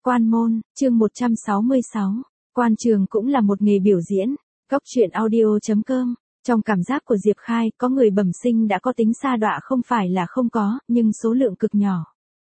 Quan môn, chương 166. Quan trường cũng là một nghề biểu diễn. Góc truyện audio.com. Trong cảm giác của Diệp Khai, có người bẩm sinh đã có tính sa đọa không phải là không có, nhưng số lượng cực nhỏ.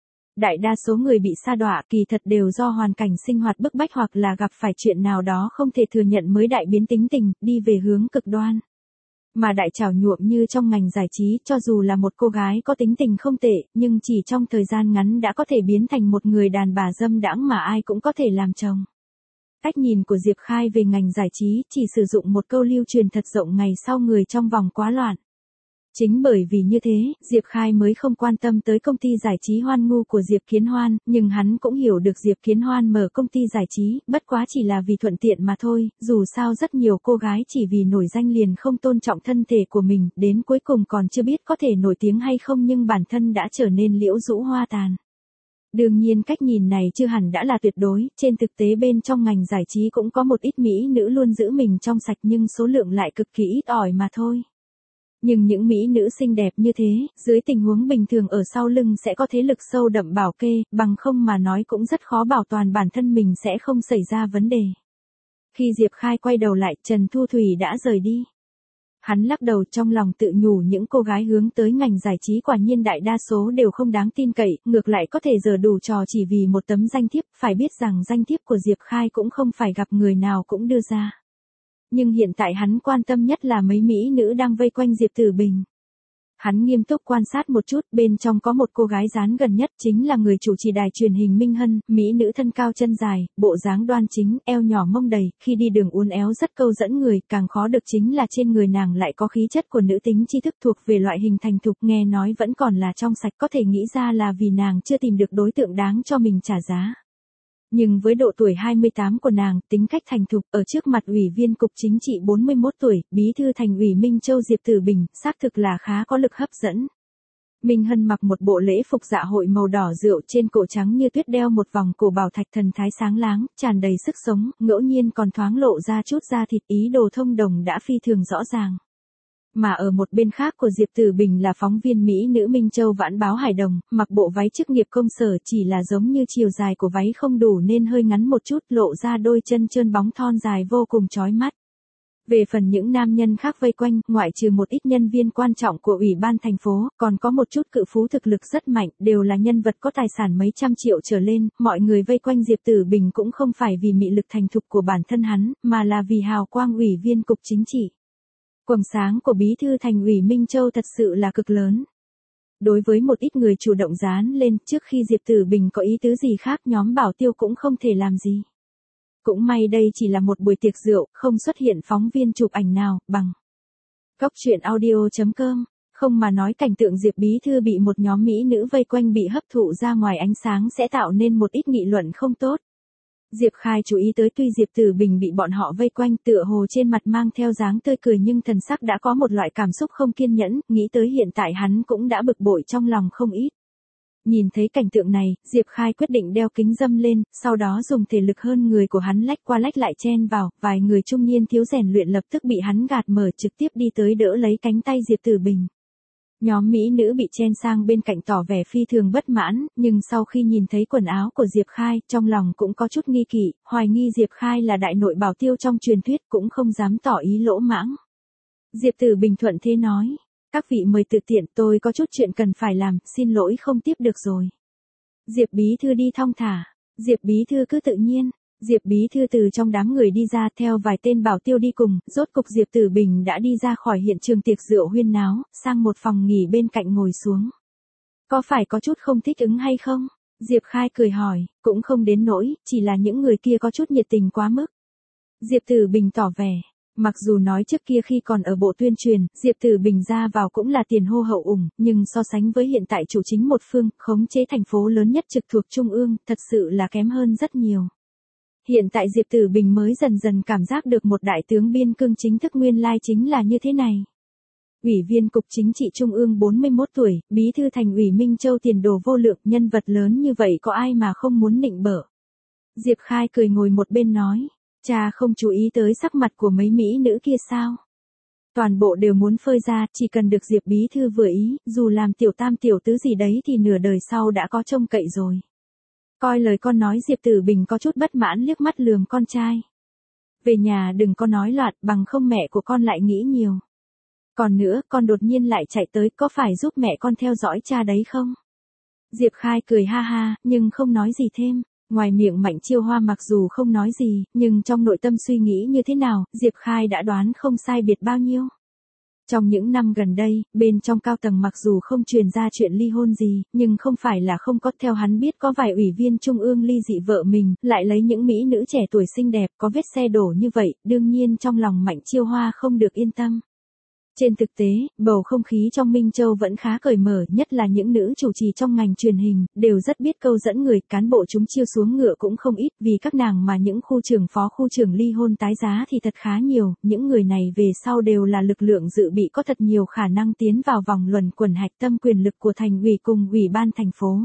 Đại đa số người bị sa đọa kỳ thật đều do hoàn cảnh sinh hoạt bức bách hoặc là gặp phải chuyện nào đó không thể thừa nhận mới đại biến tính tình, đi về hướng cực đoan. Mà đại trảo nhuộm như trong ngành giải trí, cho dù là một cô gái có tính tình không tệ, nhưng chỉ trong thời gian ngắn đã có thể biến thành một người đàn bà dâm đãng mà ai cũng có thể làm chồng. Cách nhìn của Diệp Khai về ngành giải trí chỉ sử dụng một câu lưu truyền thật rộng ngày sau người trong vòng quá loạn. Chính bởi vì như thế, Diệp Khai mới không quan tâm tới công ty giải trí Hoan Ngu của Diệp Kiến Hoan, nhưng hắn cũng hiểu được Diệp Kiến Hoan mở công ty giải trí, bất quá chỉ là vì thuận tiện mà thôi, dù sao rất nhiều cô gái chỉ vì nổi danh liền không tôn trọng thân thể của mình, đến cuối cùng còn chưa biết có thể nổi tiếng hay không nhưng bản thân đã trở nên liễu rũ hoa tàn. Đương nhiên cách nhìn này chưa hẳn đã là tuyệt đối, trên thực tế bên trong ngành giải trí cũng có một ít mỹ nữ luôn giữ mình trong sạch nhưng số lượng lại cực kỳ ít ỏi mà thôi. Nhưng những mỹ nữ xinh đẹp như thế, dưới tình huống bình thường ở sau lưng sẽ có thế lực sâu đậm bảo kê, bằng không mà nói cũng rất khó bảo toàn bản thân mình sẽ không xảy ra vấn đề. Khi Diệp Khai quay đầu lại, Trần Thu Thủy đã rời đi. Hắn lắc đầu trong lòng tự nhủ những cô gái hướng tới ngành giải trí quả nhiên đại đa số đều không đáng tin cậy, ngược lại có thể giở đủ trò chỉ vì một tấm danh thiếp, phải biết rằng danh thiếp của Diệp Khai cũng không phải gặp người nào cũng đưa ra. Nhưng hiện tại hắn quan tâm nhất là mấy mỹ nữ đang vây quanh Diệp Tử Bình. Hắn nghiêm túc quan sát một chút, bên trong có một cô gái dán gần nhất chính là người chủ trì đài truyền hình Minh Hân, mỹ nữ thân cao chân dài, bộ dáng đoan chính, eo nhỏ mông đầy, khi đi đường uốn éo rất câu dẫn người, càng khó được chính là trên người nàng lại có khí chất của nữ tính tri thức thuộc về loại hình thành thục, nghe nói vẫn còn là trong sạch, có thể nghĩ ra là vì nàng chưa tìm được đối tượng đáng cho mình trả giá. Nhưng với độ tuổi 28 của nàng, tính cách thành thục, ở trước mặt Ủy viên Cục Chính trị 41 tuổi, Bí thư Thành ủy Minh Châu Diệp Tử Bình, xác thực là khá có lực hấp dẫn. Minh Hân mặc một bộ lễ phục dạ hội màu đỏ rượu, trên cổ trắng như tuyết đeo một vòng cổ bảo thạch thần thái sáng láng, tràn đầy sức sống, ngẫu nhiên còn thoáng lộ ra chút da thịt, ý đồ thông đồng đã phi thường rõ ràng. Mà ở một bên khác của Diệp Tử Bình là phóng viên mỹ nữ Minh Châu Vãn báo Hải Đồng, mặc bộ váy chức nghiệp công sở chỉ là giống như chiều dài của váy không đủ nên hơi ngắn một chút, lộ ra đôi chân trơn bóng thon dài vô cùng chói mắt. Về phần những nam nhân khác vây quanh, ngoại trừ một ít nhân viên quan trọng của Ủy ban thành phố, còn có một chút cự phú thực lực rất mạnh, đều là nhân vật có tài sản mấy trăm triệu trở lên, mọi người vây quanh Diệp Tử Bình cũng không phải vì mị lực thành thục của bản thân hắn, mà là vì hào quang Ủy viên Cục Chính trị. Quầng sáng của Bí thư Thành ủy Minh Châu thật sự là cực lớn. Đối với một ít người chủ động dán lên, trước khi Diệp Tử Bình có ý tứ gì khác nhóm bảo tiêu cũng không thể làm gì. Cũng may đây chỉ là một buổi tiệc rượu, không xuất hiện phóng viên chụp ảnh nào, bằng. Góc truyện audio.com, không mà nói cảnh tượng Diệp Bí thư bị một nhóm mỹ nữ vây quanh bị hấp thụ ra ngoài ánh sáng sẽ tạo nên một ít nghị luận không tốt. Diệp Khai chú ý tới tuy Diệp Tử Bình bị bọn họ vây quanh tựa hồ trên mặt mang theo dáng tươi cười nhưng thần sắc đã có một loại cảm xúc không kiên nhẫn, nghĩ tới hiện tại hắn cũng đã bực bội trong lòng không ít. Nhìn thấy cảnh tượng này, Diệp Khai quyết định đeo kính râm lên, sau đó dùng thể lực hơn người của hắn lách qua lách lại chen vào, vài người trung niên thiếu rèn luyện lập tức bị hắn gạt mở trực tiếp đi tới đỡ lấy cánh tay Diệp Tử Bình. Nhóm mỹ nữ bị chen sang bên cạnh tỏ vẻ phi thường bất mãn, nhưng sau khi nhìn thấy quần áo của Diệp Khai, trong lòng cũng có chút nghi kỵ, hoài nghi Diệp Khai là đại nội bảo tiêu trong truyền thuyết cũng không dám tỏ ý lỗ mãng. Diệp Tử Bình thuận thế nói, các vị mời tự tiện, tôi có chút chuyện cần phải làm, xin lỗi không tiếp được rồi. Diệp Bí thư đi thong thả, Diệp Bí thư cứ tự nhiên. Diệp Bí thư từ trong đám người đi ra theo vài tên bảo tiêu đi cùng, rốt cục Diệp Tử Bình đã đi ra khỏi hiện trường tiệc rượu huyên náo, sang một phòng nghỉ bên cạnh ngồi xuống. Có phải có chút không thích ứng hay không? Diệp Khai cười hỏi, cũng không đến nỗi, chỉ là những người kia có chút nhiệt tình quá mức. Diệp Tử Bình tỏ vẻ, mặc dù nói trước kia khi còn ở bộ tuyên truyền, Diệp Tử Bình ra vào cũng là tiền hô hậu ủng, nhưng so sánh với hiện tại chủ chính một phương, khống chế thành phố lớn nhất trực thuộc Trung ương, thật sự là kém hơn rất nhiều. Hiện tại Diệp Tử Bình mới dần dần cảm giác được một đại tướng biên cương chính thức nguyên lai chính là như thế này. Ủy viên Cục Chính trị Trung ương 41 tuổi, Bí thư Thành ủy Minh Châu tiền đồ vô lượng, nhân vật lớn như vậy có ai mà không muốn nịnh bợ. Diệp Khai cười ngồi một bên nói, cha không chú ý tới sắc mặt của mấy mỹ nữ kia sao? Toàn bộ đều muốn phơi ra, chỉ cần được Diệp Bí thư vừa ý, dù làm tiểu tam tiểu tứ gì đấy thì nửa đời sau đã có trông cậy rồi. Coi lời con nói, Diệp Tử Bình có chút bất mãn liếc mắt lườm con trai. Về nhà đừng có nói loạn, bằng không mẹ của con lại nghĩ nhiều. Còn nữa, con đột nhiên lại chạy tới, có phải giúp mẹ con theo dõi cha đấy không? Diệp Khai cười ha ha, nhưng không nói gì thêm. Ngoài miệng Mạnh Chiêu Hoa mặc dù không nói gì, nhưng trong nội tâm suy nghĩ như thế nào, Diệp Khai đã đoán không sai biệt bao nhiêu. Trong những năm gần đây, bên trong cao tầng mặc dù không truyền ra chuyện ly hôn gì, nhưng không phải là không có, theo hắn biết có vài ủy viên trung ương ly dị vợ mình, lại lấy những mỹ nữ trẻ tuổi xinh đẹp, có vết xe đổ như vậy, đương nhiên trong lòng Mạnh Chiêu Hoa không được yên tâm. Trên thực tế, bầu không khí trong Minh Châu vẫn khá cởi mở, nhất là những nữ chủ trì trong ngành truyền hình, đều rất biết câu dẫn người, cán bộ chúng chiêu xuống ngựa cũng không ít, vì các nàng mà những khu trưởng phó khu trưởng ly hôn tái giá thì thật khá nhiều, những người này về sau đều là lực lượng dự bị có thật nhiều khả năng tiến vào vòng luẩn quẩn hạch tâm quyền lực của thành ủy cùng ủy ban thành phố.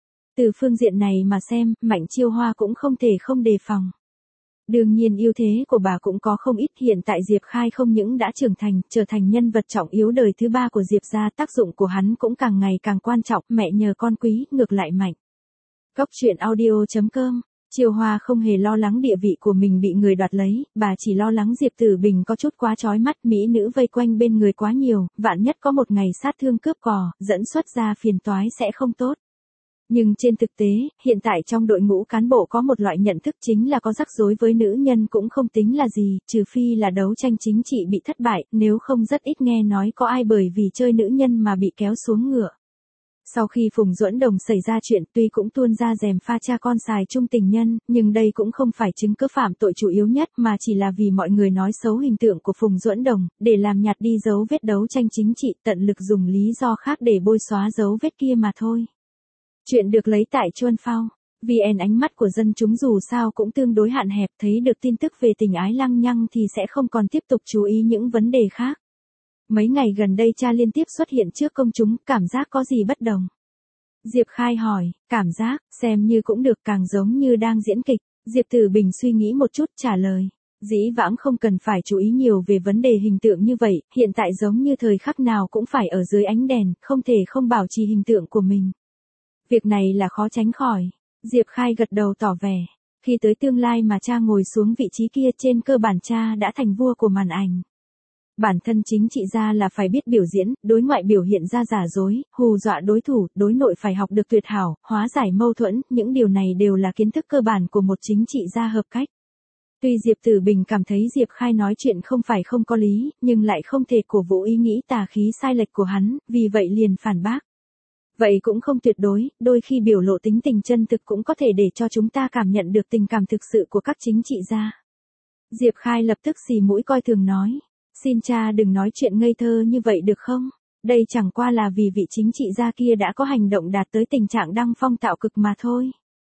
Từ phương diện này mà xem, Mạnh Chiêu Hoa cũng không thể không đề phòng. Đương nhiên ưu thế của bà cũng có không ít, hiện tại Diệp Khai không những đã trưởng thành, trở thành nhân vật trọng yếu đời thứ ba của Diệp gia, tác dụng của hắn cũng càng ngày càng quan trọng, mẹ nhờ con quý, ngược lại mạnh. Góc truyện audio.com, Chiêu Hoa không hề lo lắng địa vị của mình bị người đoạt lấy, bà chỉ lo lắng Diệp Tử Bình có chút quá chói mắt, mỹ nữ vây quanh bên người quá nhiều, vạn nhất có một ngày sát thương cướp cò, dẫn xuất ra phiền toái sẽ không tốt. Nhưng trên thực tế, hiện tại trong đội ngũ cán bộ có một loại nhận thức chính là có rắc rối với nữ nhân cũng không tính là gì, trừ phi là đấu tranh chính trị bị thất bại, nếu không rất ít nghe nói có ai bởi vì chơi nữ nhân mà bị kéo xuống ngựa. Sau khi Phùng Duẫn Đồng xảy ra chuyện, tuy cũng tuôn ra rèm pha cha con xài chung tình nhân, nhưng đây cũng không phải chứng cứ phạm tội chủ yếu nhất mà chỉ là vì mọi người nói xấu hình tượng của Phùng Duẫn Đồng, để làm nhạt đi dấu vết đấu tranh chính trị, tận lực dùng lý do khác để bôi xóa dấu vết kia mà thôi. Chuyện được lấy tại Chuân Phao. VN ánh mắt của dân chúng dù sao cũng tương đối hạn hẹp, thấy được tin tức về tình ái lăng nhăng thì sẽ không còn tiếp tục chú ý những vấn đề khác. Mấy ngày gần đây cha liên tiếp xuất hiện trước công chúng, cảm giác có gì bất đồng? Diệp Khai hỏi, cảm giác, xem như cũng được, càng giống như đang diễn kịch. Diệp Tử Bình suy nghĩ một chút trả lời. Dĩ vãng không cần phải chú ý nhiều về vấn đề hình tượng như vậy, hiện tại giống như thời khắc nào cũng phải ở dưới ánh đèn, không thể không bảo trì hình tượng của mình. Việc này là khó tránh khỏi. Diệp Khai gật đầu tỏ vẻ. Khi tới tương lai mà cha ngồi xuống vị trí kia, trên cơ bản cha đã thành vua của màn ảnh. Bản thân chính trị gia là phải biết biểu diễn, đối ngoại biểu hiện ra giả dối, hù dọa đối thủ, đối nội phải học được tuyệt hảo, hóa giải mâu thuẫn, những điều này đều là kiến thức cơ bản của một chính trị gia hợp cách. Tuy Diệp Tử Bình cảm thấy Diệp Khai nói chuyện không phải không có lý, nhưng lại không thể cổ vũ ý nghĩ tà khí sai lệch của hắn, vì vậy liền phản bác. Vậy cũng không tuyệt đối, đôi khi biểu lộ tính tình chân thực cũng có thể để cho chúng ta cảm nhận được tình cảm thực sự của các chính trị gia. Diệp Khai lập tức xì mũi coi thường nói. Xin cha đừng nói chuyện ngây thơ như vậy được không? Đây chẳng qua là vì vị chính trị gia kia đã có hành động đạt tới tình trạng đăng phong tạo cực mà thôi.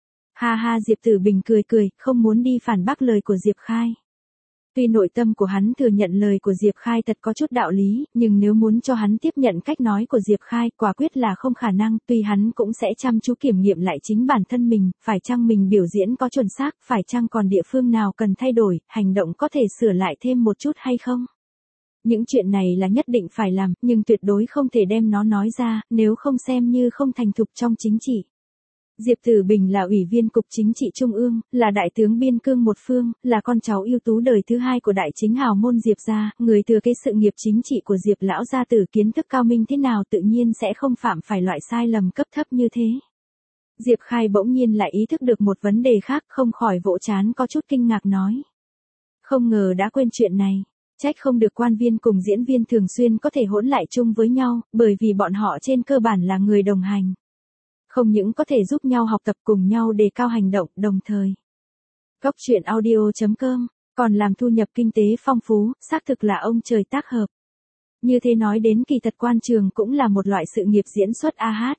Ha ha, Diệp Tử Bình cười cười, không muốn đi phản bác lời của Diệp Khai. Tuy nội tâm của hắn thừa nhận lời của Diệp Khai thật có chút đạo lý, nhưng nếu muốn cho hắn tiếp nhận cách nói của Diệp Khai, quả quyết là không khả năng, tuy hắn cũng sẽ chăm chú kiểm nghiệm lại chính bản thân mình, phải chăng mình biểu diễn có chuẩn xác, phải chăng còn địa phương nào cần thay đổi, hành động có thể sửa lại thêm một chút hay không. Những chuyện này là nhất định phải làm, nhưng tuyệt đối không thể đem nó nói ra, nếu không xem như không thành thục trong chính trị. Diệp Tử Bình là ủy viên cục chính trị trung ương, là đại tướng biên cương một phương, là con cháu ưu tú đời thứ hai của đại chính hào môn Diệp gia, người thừa kế sự nghiệp chính trị của Diệp lão gia tử, kiến thức cao minh thế nào tự nhiên sẽ không phạm phải loại sai lầm cấp thấp như thế. Diệp Khai bỗng nhiên lại ý thức được một vấn đề khác, không khỏi vỗ trán có chút kinh ngạc nói. Không ngờ đã quên chuyện này. Trách không được quan viên cùng diễn viên thường xuyên có thể hỗn lại chung với nhau, bởi vì bọn họ trên cơ bản là người đồng hành. Không những có thể giúp nhau học tập, cùng nhau đề cao hành động, đồng thời. Góc truyện audio.com, còn làm thu nhập kinh tế phong phú, xác thực là ông trời tác hợp. Như thế nói đến kỳ thật quan trường cũng là một loại sự nghiệp diễn xuất a hát.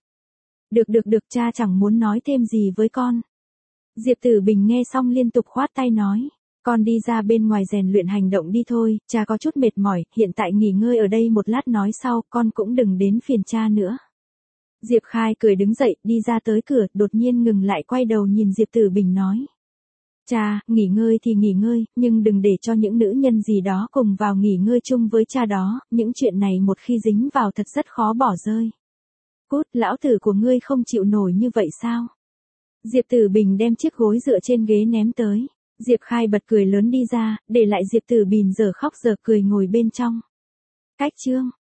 Được, cha chẳng muốn nói thêm gì với con. Diệp Tử Bình nghe xong liên tục khoát tay nói. Con đi ra bên ngoài rèn luyện hành động đi thôi, cha có chút mệt mỏi, hiện tại nghỉ ngơi ở đây một lát nói sau, con cũng đừng đến phiền cha nữa. Diệp Khai cười đứng dậy, đi ra tới cửa, đột nhiên ngừng lại quay đầu nhìn Diệp Tử Bình nói. Cha, nghỉ ngơi thì nghỉ ngơi, nhưng đừng để cho những nữ nhân gì đó cùng vào nghỉ ngơi chung với cha đó, những chuyện này một khi dính vào thật rất khó bỏ rơi. Cút, lão tử của ngươi không chịu nổi như vậy sao? Diệp Tử Bình đem chiếc gối dựa trên ghế ném tới. Diệp Khai bật cười lớn đi ra, để lại Diệp Tử Bình giờ khóc giờ cười ngồi bên trong. Cách chương